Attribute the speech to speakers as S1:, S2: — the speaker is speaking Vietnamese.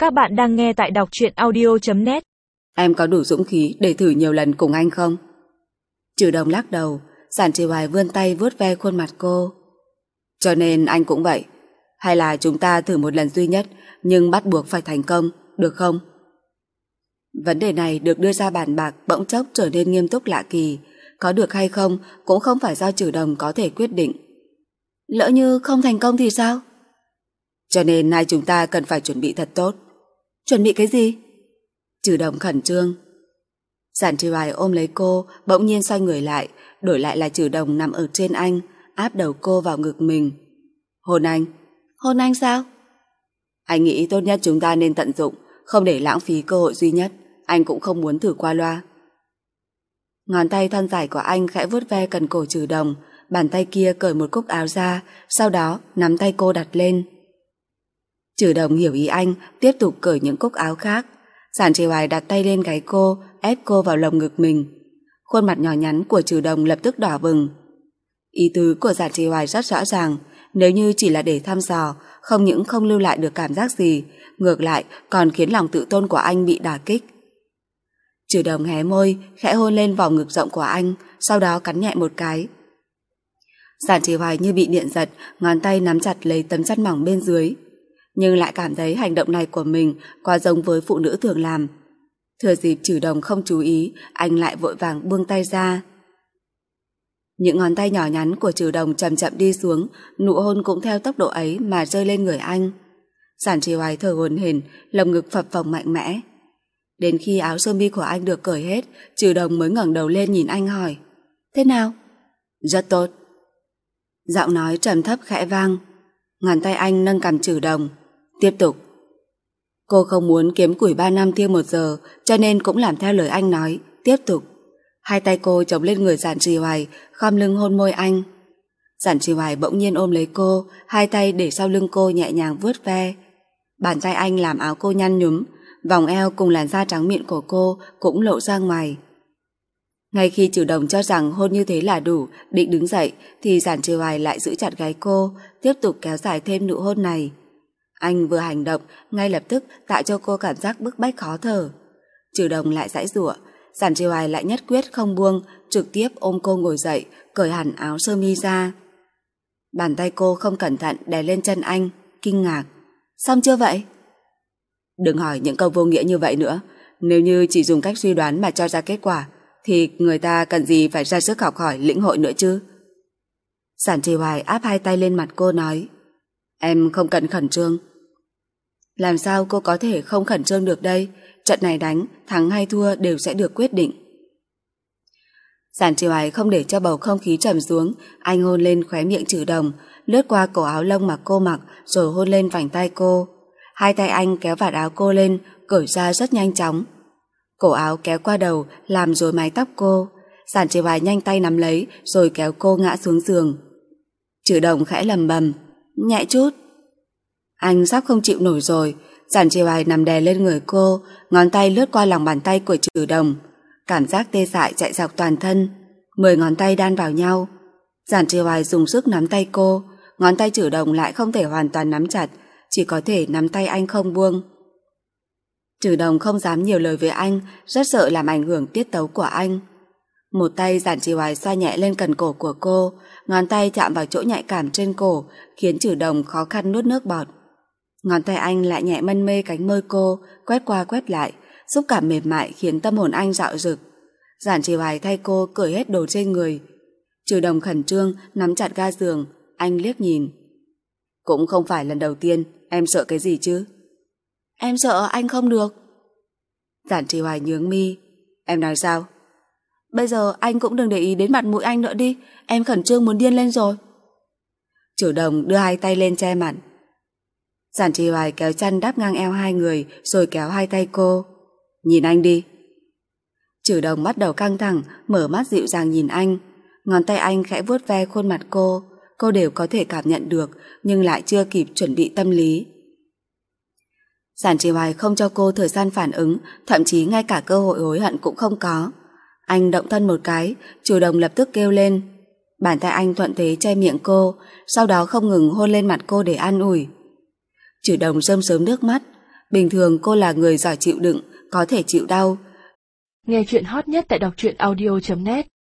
S1: Các bạn đang nghe tại đọc truyện audio.net.
S2: Em có đủ dũng khí để thử nhiều lần cùng anh không? Trừ Đồng lắc đầu. Giản Trì Hoài vươn tay vuốt ve khuôn mặt cô. Cho nên anh cũng vậy. Hay là chúng ta thử một lần duy nhất, nhưng bắt buộc phải thành công, được không? Vấn đề này được đưa ra bàn bạc bỗng chốc trở nên nghiêm túc lạ kỳ. Có được hay không cũng không phải do Trừ Đồng có thể quyết định. Lỡ như không thành công thì sao? Cho nên hai chúng ta cần phải chuẩn bị thật tốt. Chuẩn bị cái gì? Trừ Đồng khẩn trương. Giản Trì Hoài ôm lấy cô, bỗng nhiên xoay người lại, đổi lại là Trừ Đồng nằm ở trên anh, áp đầu cô vào ngực mình. Hôn anh. Hôn anh sao? Anh nghĩ tốt nhất chúng ta nên tận dụng, không để lãng phí cơ hội duy nhất. Anh cũng không muốn thử qua loa. Ngón tay thon dài của anh khẽ vuốt ve cần cổ Trừ Đồng, bàn tay kia cởi một cúc áo ra, sau đó nắm tay cô đặt lên. Trừ Đồng hiểu ý anh, tiếp tục cởi những cúc áo khác. Giản Trì Hoài đặt tay lên gáy cô, ép cô vào lồng ngực mình. Khuôn mặt nhỏ nhắn của Trừ Đồng lập tức đỏ bừng. Ý tứ của Giản Trì Hoài rất rõ ràng, nếu như chỉ là để thăm dò, không những không lưu lại được cảm giác gì, ngược lại còn khiến lòng tự tôn của anh bị đả kích. Trừ Đồng hé môi, khẽ hôn lên vòng ngực rộng của anh, sau đó cắn nhẹ một cái. Giản Trì Hoài như bị điện giật, ngón tay nắm chặt lấy tấm chăn mỏng bên dưới, nhưng lại cảm thấy hành động này của mình quá giống với phụ nữ thường làm. Thừa dịp Trừ Đồng không chú ý, anh lại vội vàng buông tay ra. Những ngón tay nhỏ nhắn của Trừ Đồng chậm chậm đi xuống, nụ hôn cũng theo tốc độ ấy mà rơi lên người anh. Giản Trì Hoài thở hổn hển, lồng ngực phập phồng mạnh mẽ. Đến khi áo sơ mi của anh được cởi hết, Trừ Đồng mới ngẩng đầu lên nhìn anh hỏi: Thế nào? Rất tốt. Giọng nói trầm thấp khẽ vang. Ngón tay anh nâng cằm Trừ Đồng. Tiếp tục. Cô không muốn kiếm củi 3 năm thiêu 1 giờ, cho nên cũng làm theo lời anh nói. Tiếp tục. Hai tay cô chống lên người Giản Trì Hoài, khom lưng hôn môi anh. Giản Trì Hoài bỗng nhiên ôm lấy cô, hai tay để sau lưng cô nhẹ nhàng vuốt ve. Bàn tay anh làm áo cô nhăn nhúm, vòng eo cùng làn da trắng mịn của cô cũng lộ ra ngoài. Ngay khi Trừ Đồng cho rằng hôn như thế là đủ, định đứng dậy, thì Giản Trì Hoài lại giữ chặt gáy cô, tiếp tục kéo dài thêm nụ hôn này. Anh vừa hành động, ngay lập tức tạo cho cô cảm giác bức bách khó thở. Trừ Đồng lại giãy giụa, Giản Trì Hoài lại nhất quyết không buông, trực tiếp ôm cô ngồi dậy, cởi hẳn áo sơ mi ra. Bàn tay cô không cẩn thận đè lên chân anh, kinh ngạc. Xong chưa vậy? Đừng hỏi những câu vô nghĩa như vậy nữa. Nếu như chỉ dùng cách suy đoán mà cho ra kết quả, thì người ta cần gì phải ra sức học hỏi lĩnh hội nữa chứ? Giản Trì Hoài áp hai tay lên mặt cô nói: Em không cần khẩn trương. Làm sao cô có thể không khẩn trương được đây? Trận này đánh, thắng hay thua đều sẽ được quyết định. Giản Trì Hoài không để cho bầu không khí trầm xuống, anh hôn lên khóe miệng Trừ Đồng, lướt qua cổ áo lông mà cô mặc, rồi hôn lên vành tay cô. Hai tay anh kéo vạt áo cô lên, cởi ra rất nhanh chóng. Cổ áo kéo qua đầu, làm rối mái tóc cô. Giản Trì Hoài nhanh tay nắm lấy, rồi kéo cô ngã xuống giường. Trừ Đồng khẽ lầm bầm: Nhẹ chút. Anh sắp không chịu nổi rồi. Giản Trì Hoài nằm đè lên người cô, ngón tay lướt qua lòng bàn tay của Trừ Đồng. Cảm giác tê dại chạy dọc toàn thân, 10 ngón tay đan vào nhau. Giản Trì Hoài dùng sức nắm tay cô, ngón tay Trừ Đồng lại không thể hoàn toàn nắm chặt, chỉ có thể nắm tay anh không buông. Trừ Đồng không dám nhiều lời với anh, rất sợ làm ảnh hưởng tiết tấu của anh. Một tay Giản Trì Hoài xoa nhẹ lên cần cổ của cô, ngón tay chạm vào chỗ nhạy cảm trên cổ, khiến Trừ Đồng khó khăn nuốt nước bọt. Ngón tay anh lại nhẹ mân mê cánh môi cô, quét qua quét lại, xúc cảm mềm mại khiến tâm hồn anh dạo rực. Giản Trì Hoài thay cô cởi hết đồ trên người. Trừ Đồng khẩn trương nắm chặt ga giường, anh liếc nhìn. Cũng không phải lần đầu tiên, em sợ cái gì chứ? Em sợ anh không được. Giản Trì Hoài nhướng mi. Em nói sao? Bây giờ anh cũng đừng để ý đến mặt mũi anh nữa đi, em khẩn trương muốn điên lên rồi. Trừ Đồng đưa hai tay lên che mặt. Giản Trì Hoài kéo chăn đắp ngang eo hai người, rồi kéo hai tay cô. Nhìn anh đi. Trừ Đồng bắt đầu căng thẳng, mở mắt dịu dàng nhìn anh. Ngón tay anh khẽ vuốt ve khuôn mặt cô đều có thể cảm nhận được, nhưng lại chưa kịp chuẩn bị tâm lý. Giản Trì Hoài không cho cô thời gian phản ứng, thậm chí ngay cả cơ hội hối hận cũng không có. Anh động thân một cái, Trừ Đồng lập tức kêu lên. Bàn tay anh thuận thế che miệng cô, sau đó không ngừng hôn lên mặt cô để an ủi. Trừ Đồng rơm rớm nước mắt. Bình thường cô là người giỏi chịu đựng, có thể chịu đau.
S1: Nghe chuyện hot nhất tại đọc truyện audio.net